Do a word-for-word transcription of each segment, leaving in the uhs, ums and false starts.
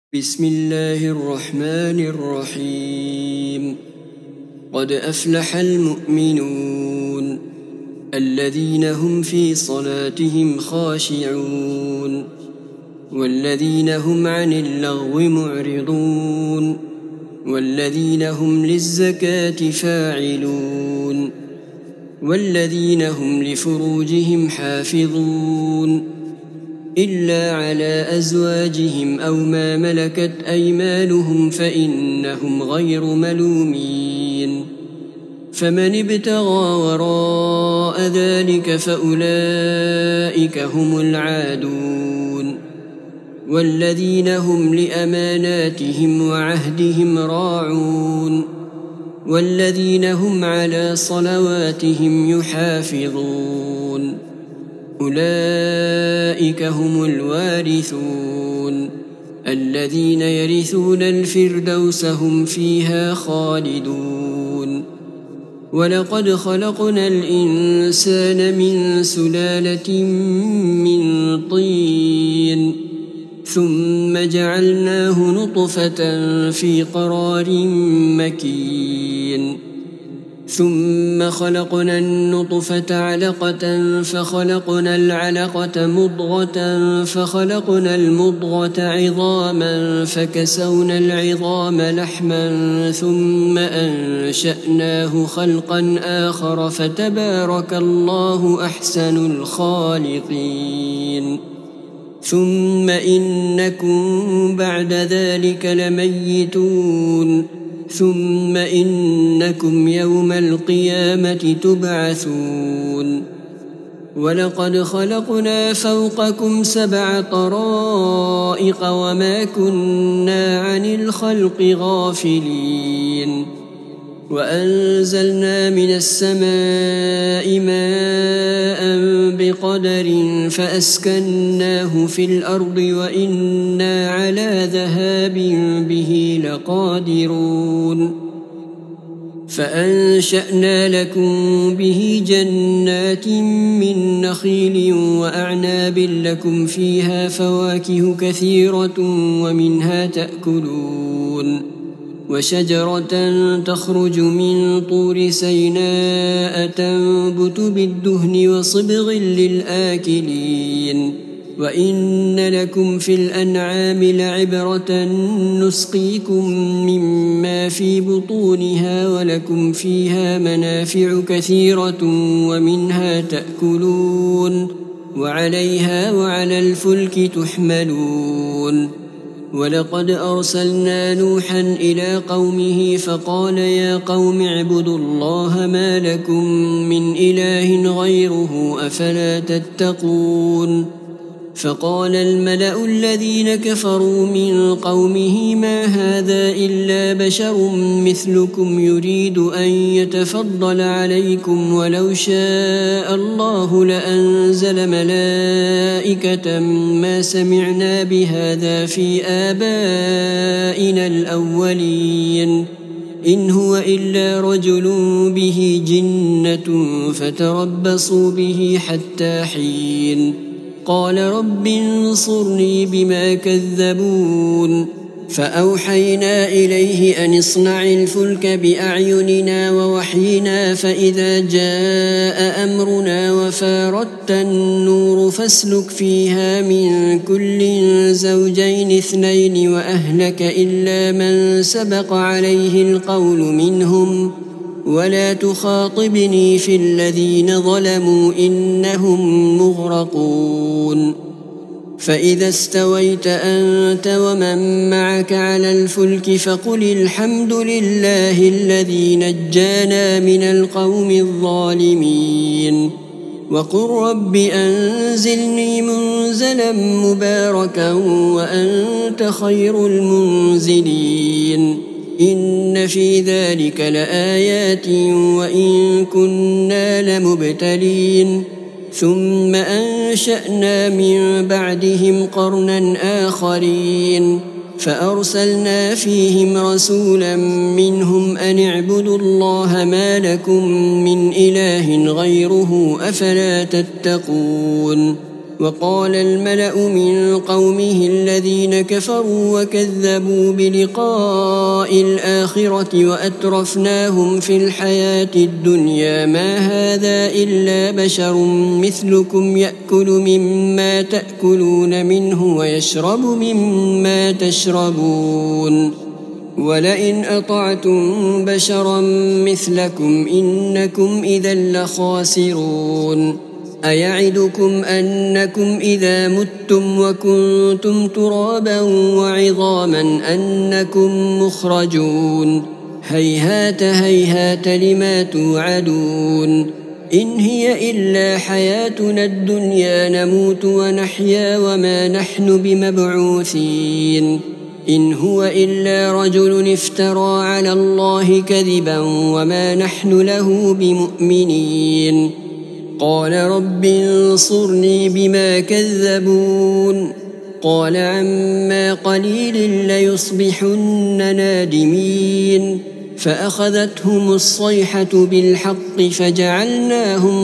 بسم الله الرحمن الرحيم. قد أفلح المؤمنون الذين هم في صلاتهم خاشعون والذين هم عن اللغو معرضون والذين هم للزكاة فاعلون والذين هم لفروجهم حافظون إلا على أزواجهم أو ما ملكت أيمانهم فإنهم غير ملومين. فمن ابتغى وراء ذلك فأولئك هم العادون. والذين هم لأماناتهم وعهدهم راعون والذين هم على صلواتهم يحافظون أولئك هم الوارثون الذين يرثون الفردوس هم فيها خالدون. ولقد خلقنا الإنسان من سلالة من طين ثم جعلناه نطفة في قرار مكين ثم خلقنا النطفة علقة فخلقنا العلقة مضغة فخلقنا المضغة عظاما فكسونا العظام لحما ثم أنشأناه خلقا آخر فتبارك الله أحسن الخالقين. ثم إنكم بعد ذلك لميتون ثم إنكم يوم القيامة تبعثون. ولقد خلقنا فوقكم سبع طرائق وما كنا عن الخلق غافلين. وأنزلنا من السماء ماء بقدر فأسكناه في الأرض وإنا على ذهاب به لقادرون. فأنشأنا لكم به جنات من نخيل وأعناب لكم فيها فواكه كثيرة ومنها تأكلون. وشجرة تخرج من طور سيناء تنبت بالدهن وصبغ للآكلين. وإن لكم في الأنعام لعبرة نسقيكم مما في بطونها ولكم فيها منافع كثيرة ومنها تأكلون وعليها وعلى الفلك تحملون. ولقد أرسلنا نوحا إلى قومه فقال يا قوم اعبدوا الله ما لكم من إله غيره أفلا تتقون. فقال الملأ الذين كفروا من قومه ما هذا إلا بشر مثلكم يريد أن يتفضل عليكم ولو شاء الله لأنزل ملائكة ما سمعنا بهذا في آبائنا الأولين إن هو إلا رجل به جنة فتربصوا به حتى حين. قال رب انصرني بما كذبون. فأوحينا إليه أن اصنع الفلك بأعيننا ووحينا فإذا جاء أمرنا وفاردت النور فاسلك فيها من كل زوجين اثنين وأهلك إلا من سبق عليه القول منهم ولا تخاطبني في الذين ظلموا إنهم مغرقون. فإذا استويت أنت ومن معك على الفلك فقل الحمد لله الذي نجانا من القوم الظالمين. وقل رب أنزلني منزلا مباركا وأنت خير المنزلين. إن في ذلك لآيات وإن كنا لمبتلين. ثم أنشأنا من بعدهم قرنا آخرين فأرسلنا فيهم رسولا منهم أن اعبدوا الله ما لكم من إله غيره أفلا تتقون. وقال الملأ من قومه الذين كفروا وكذبوا بلقاء الآخرة وأترفناهم في الحياة الدنيا ما هذا إلا بشر مثلكم يأكل مما تأكلون منه ويشرب مما تشربون ولئن أطعتم بشرا مثلكم إنكم إذا لخاسرون أيعدكم أنكم إذا متم وكنتم ترابا وعظاما أنكم مخرجون هيهات هيهات لما توعدون إن هي إلا حياتنا الدنيا نموت ونحيا وما نحن بمبعوثين إن هو إلا رجل افترى على الله كذبا وما نحن له بمؤمنين قال رب انصرني بما كذبون قال عما قليل ليصبحن نادمين فأخذتهم الصيحة بالحق فجعلناهم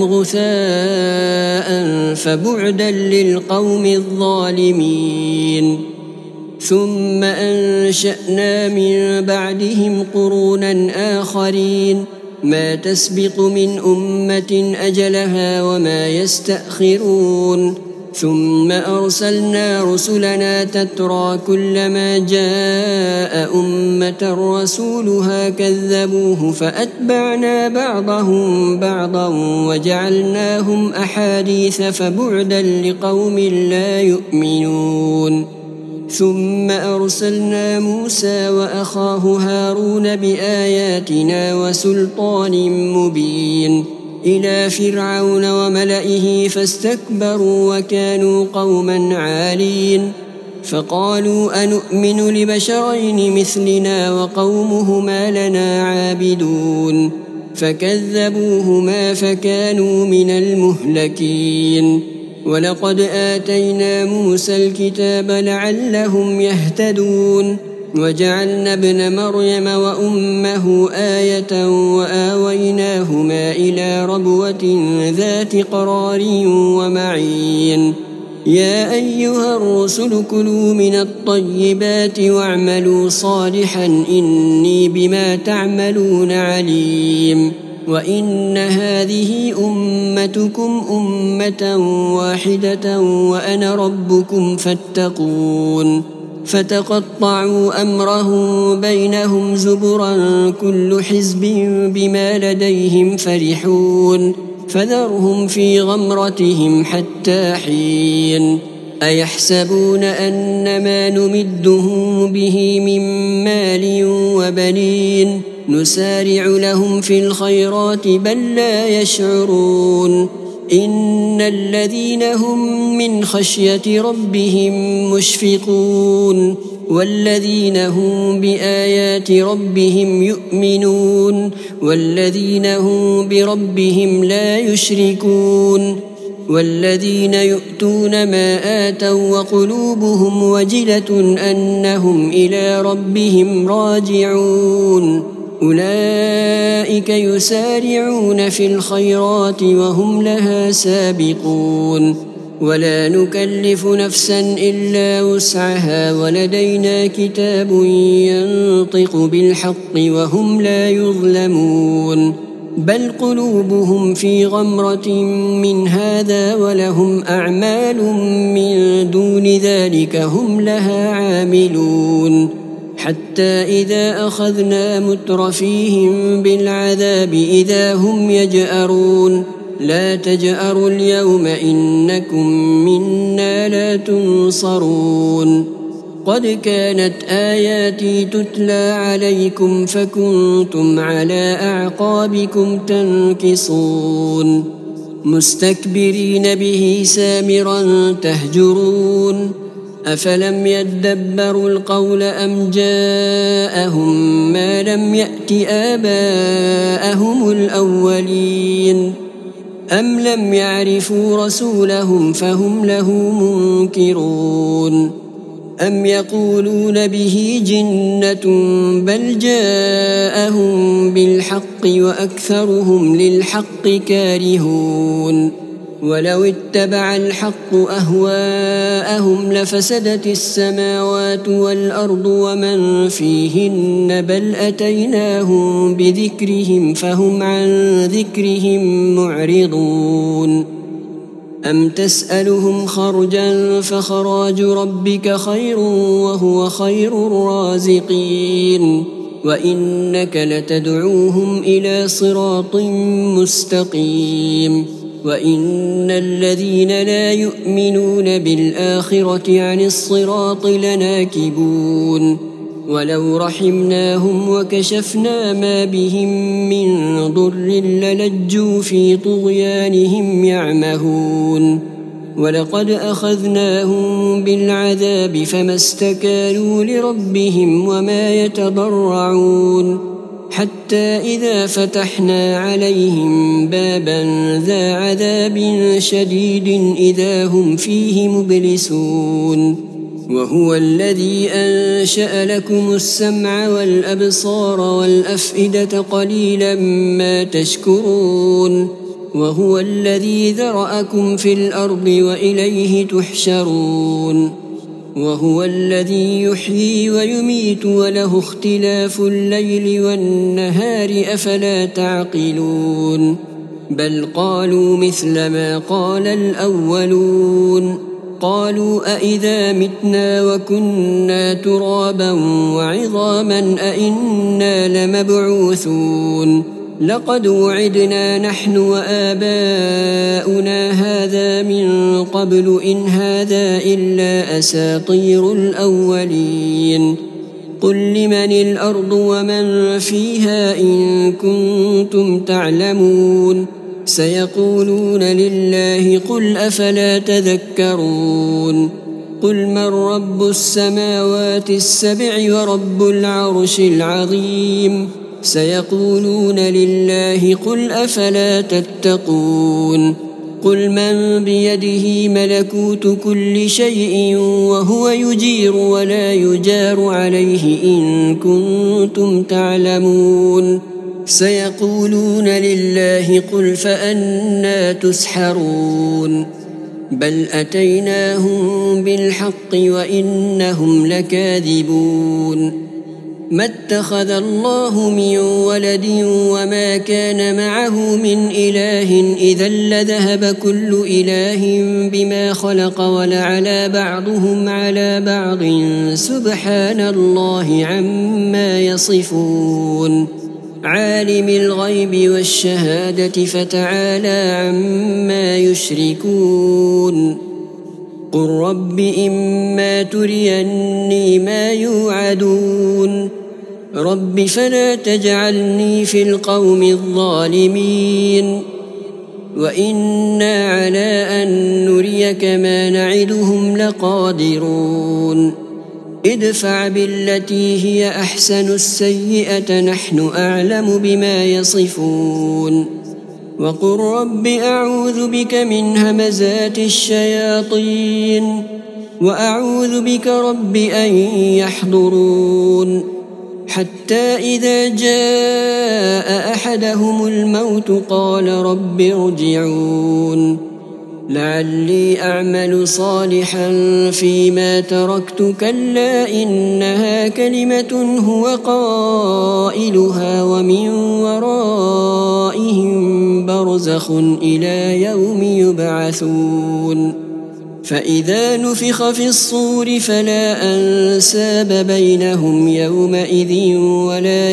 غثاء فبعدا للقوم الظالمين ثم أنشأنا من بعدهم قرونا آخرين ما تسبق من أمة أجلها وما يستأخرون ثم أرسلنا رسلنا تترى كلما جاء أمة رسولها كذبوه فأتبعنا بعضهم بعضا وجعلناهم أحاديث فبعدا لقوم لا يؤمنون ثم أرسلنا موسى وأخاه هارون بآياتنا وسلطان مبين إلى فرعون وملئه فاستكبروا وكانوا قوما عالين فقالوا أنؤمن لبشرين مثلنا وقومهما لنا عابدون فكذبوهما فكانوا من المهلكين ولقد آتينا موسى الكتاب لعلهم يهتدون وجعلنا ابن مريم وأمه آية وآويناهما إلى ربوة ذات قرار ومعين يا أيها الرسل كلوا من الطيبات واعملوا صالحا إني بما تعملون عليم وإن هذه أمتكم أمة واحدة وأنا ربكم فاتقون فتقطعوا أمرهم بينهم زبرا كل حزب بما لديهم فرحون فذرهم في غمرتهم حتى حين أيحسبون أن ما نمدهم به من مال وبنين نسارع لهم في الخيرات بل لا يشعرون إن الذين هم من خشية ربهم مشفقون والذين هم بآيات ربهم يؤمنون والذين هم بربهم لا يشركون والذين يؤتون ما آتوا وقلوبهم وجلة أنهم إلى ربهم راجعون أولئك يسارعون في الخيرات وهم لها سابقون ولا نكلف نفسا إلا وسعها ولدينا كتاب ينطق بالحق وهم لا يظلمون بل قلوبهم في غمرة من هذا ولهم أعمال من دون ذلك هم لها عاملون حتى إذا أخذنا مترفيهم بالعذاب إذا هم يجأرون لا تجأروا اليوم إنكم منا لا تنصرون قد كانت آياتي تتلى عليكم فكنتم على أعقابكم تنكصون مستكبرين به سامرا تهجرون أفلم يدبروا القول أم جاءهم ما لم يأت آباءهم الأولين أم لم يعرفوا رسولهم فهم له منكرون أم يقولون به جنة بل جاءهم بالحق وأكثرهم للحق كارهون ولو اتبع الحق أهواءهم لفسدت السماوات والأرض ومن فيهن بل أتيناهم بذكرهم فهم عن ذكرهم معرضون أم تسألهم خرجا فخراج ربك خير وهو خير الرازقين وإنك لتدعوهم إلى صراط مستقيم وإن الذين لا يؤمنون بالآخرة عن الصراط لناكبون ولو رحمناهم وكشفنا ما بهم من ضر للجوا في طغيانهم يعمهون ولقد أخذناهم بالعذاب فما استكانوا لربهم وما يتضرعون حتى إذا فتحنا عليهم بابا ذا عذاب شديد إذا هم فيه مبلسون وهو الذي أنشأ لكم السمع والأبصار والأفئدة قليلا ما تشكرون وهو الذي ذرأكم في الأرض وإليه تحشرون وهو الذي يحيي ويميت وله اختلاف الليل والنهار أفلا تعقلون بل قالوا مثل ما قال الأولون قالوا أئذا متنا وكنا ترابا وعظاما أئنا لمبعوثون لقد وعدنا نحن وآباؤنا هذا من قبل إن هذا إلا أساطير الأولين قل لمن الأرض ومن فيها إن كنتم تعلمون سيقولون لله قل أفلا تذكرون قل من رب السماوات السبع ورب العرش العظيم سيقولون لله قل أفلا تتقون قل من بيده ملكوت كل شيء وهو يجير ولا يجار عليه إن كنتم تعلمون سيقولون لله قل فأنى تسحرون بل أتيناهم بالحق وإنهم لكاذبون ما اتخذ الله من ولد وما كان معه من إله إذا لذهب كل إله بما خلق ولعلى بعضهم على بعض سبحان الله عما يصفون عالم الغيب والشهادة فتعالى عما يشركون قل رب إما تريني ما يوعدون رب فلا تجعلني في القوم الظالمين وإنا على أن نريك ما نعدهم لقادرون ادفع بالتي هي أحسن السيئة نحن أعلم بما يصفون وقل رب أعوذ بك من همزات الشياطين وأعوذ بك رب أن يحضرون حتى إذا جاء أحدهم الموت قال رب ارجعون لعلي أعمل صالحا فيما تركت كلا إنها كلمة هو قائلها ومن ورائهم برزخ إلى يوم يبعثون فإذا نفخ في الصور فلا أنساب بينهم يومئذ ولا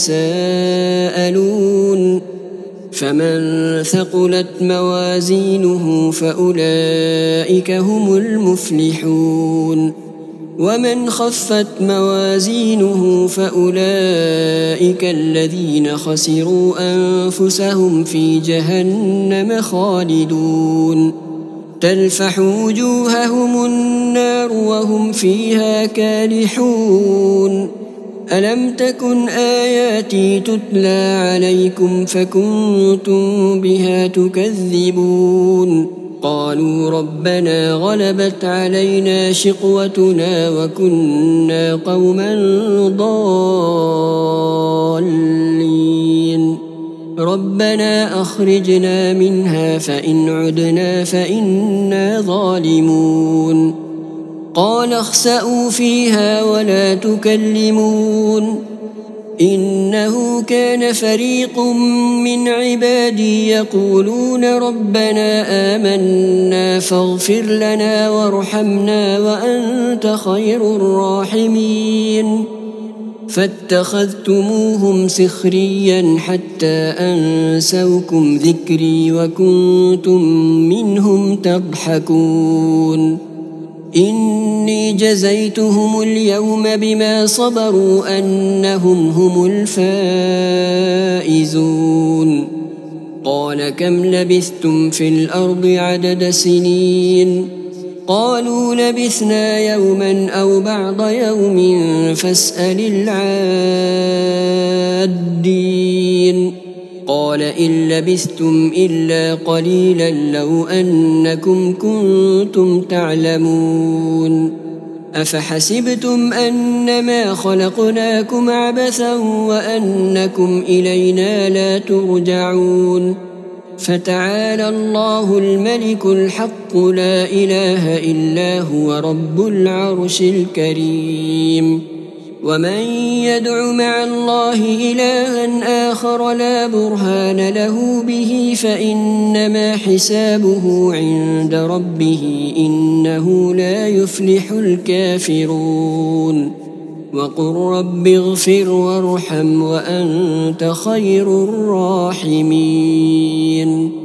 يتساءلون فمن ثقلت موازينه فأولئك هم المفلحون ومن خفت موازينه فأولئك الذين خسروا أنفسهم في جهنم خالدون تلفح وجوههم النار وهم فيها كالحون ألم تكن آياتي تتلى عليكم فكنتم بها تكذبون قالوا ربنا غلبت علينا شقوتنا وكنا قوما ضالين ربنا أخرجنا منها فإن عدنا فإنا ظالمون قال اخسئوا فيها ولا تكلمون إنه كان فريق من عبادي يقولون ربنا آمنا فاغفر لنا وارحمنا وأنت خير الراحمين فاتخذتموهم سخريا حتى أنسوكم ذكري وكنتم منهم تضحكون إني جزيتهم اليوم بما صبروا أنهم هم الفائزون قال كم لبثتم في الأرض عدد سنين قالوا لبثنا يوما أو بعض يوم فاسأل العادين قال إن لبثتم إلا قليلا لو أنكم كنتم تعلمون أفحسبتم أنما خلقناكم عبثا وأنكم إلينا لا ترجعون فتعالى الله الملك الحق لا إله إلا هو رب العرش الكريم ومن يدع مع الله إلها آخر لا برهان له به فإنما حسابه عند ربه إنه لا يفلح الكافرون وقل رب اغفر وارحم وأنت خير الراحمين